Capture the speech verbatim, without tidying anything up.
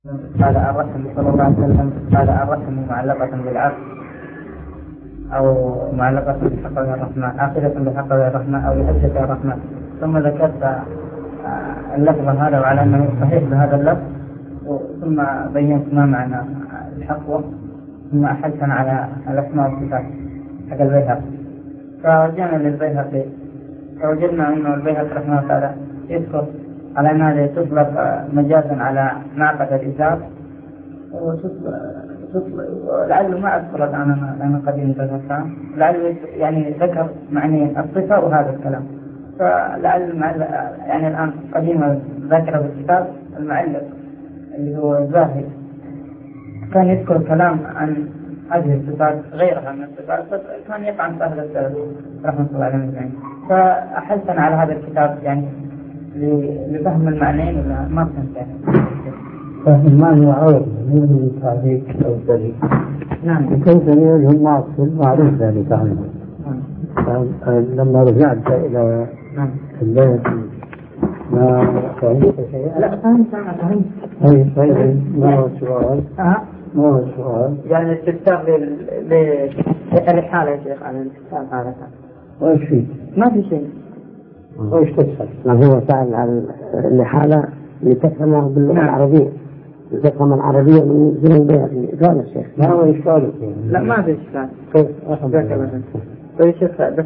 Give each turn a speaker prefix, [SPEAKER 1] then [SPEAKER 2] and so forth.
[SPEAKER 1] قال الرسم صلى الله عليه وسلم قال الرسم معلقة بالعقل أو معلقة بحقه الرحمن، آخذة بحقه الرحمن أو بحجة الرحمن. ثم ذكرت اللفظ هذا وعلى أنه صحيح بهذا اللفظ، ثم بينت ما معنى الحق، ثم أحلت على الأسماء والصفات حق البيهقي. فرجعنا للبيهقي فوجدنا أنه البيهقي رحمه الله تعالى يذكر على أن هذا تطلق مجازا على ناقة الإزار، ولعله ما أذكر الآن أنا قديم ذكرتها، لعله يعني ذكر معني الصفة وهذا الكلام، فلعل يعني الآن قديما ذكر بالكتاب المعلق اللي هو الزاهد كان يذكر كلام عن هذه الصفات غيرها من الصفات، كان يقع عن سهل السلف رحمة الله عليه. فأحسن على هذا الكتاب يعني لفهم المعنيين ولا ما فهمت؟
[SPEAKER 2] فهم المعنى معروف من تعليق أو دليل.
[SPEAKER 1] نعم.
[SPEAKER 2] يكون دليلهم معصول معروف ذلك عنه. لما رجعت إلى البيت ما فهمت شيئا؟
[SPEAKER 1] لا فهمت أنا فهمت.
[SPEAKER 2] أي طيب ما هو السؤال؟
[SPEAKER 1] أه.
[SPEAKER 2] ما هو السؤال؟
[SPEAKER 1] يعني الاستفسار للحالة يا شيخ عن الاستفسار هذا.
[SPEAKER 2] وإيش فيه؟
[SPEAKER 1] ما في شيء.
[SPEAKER 2] وإيش تسأل؟ ما هو سأل عن الحالة لتفهمه باللغة العربية، لتفهم العربية من من البيت. قال الشيخ ما هو إشكاله؟
[SPEAKER 1] لا ما في إشكال.
[SPEAKER 2] كيف؟ أخذ.
[SPEAKER 1] طيب شيخ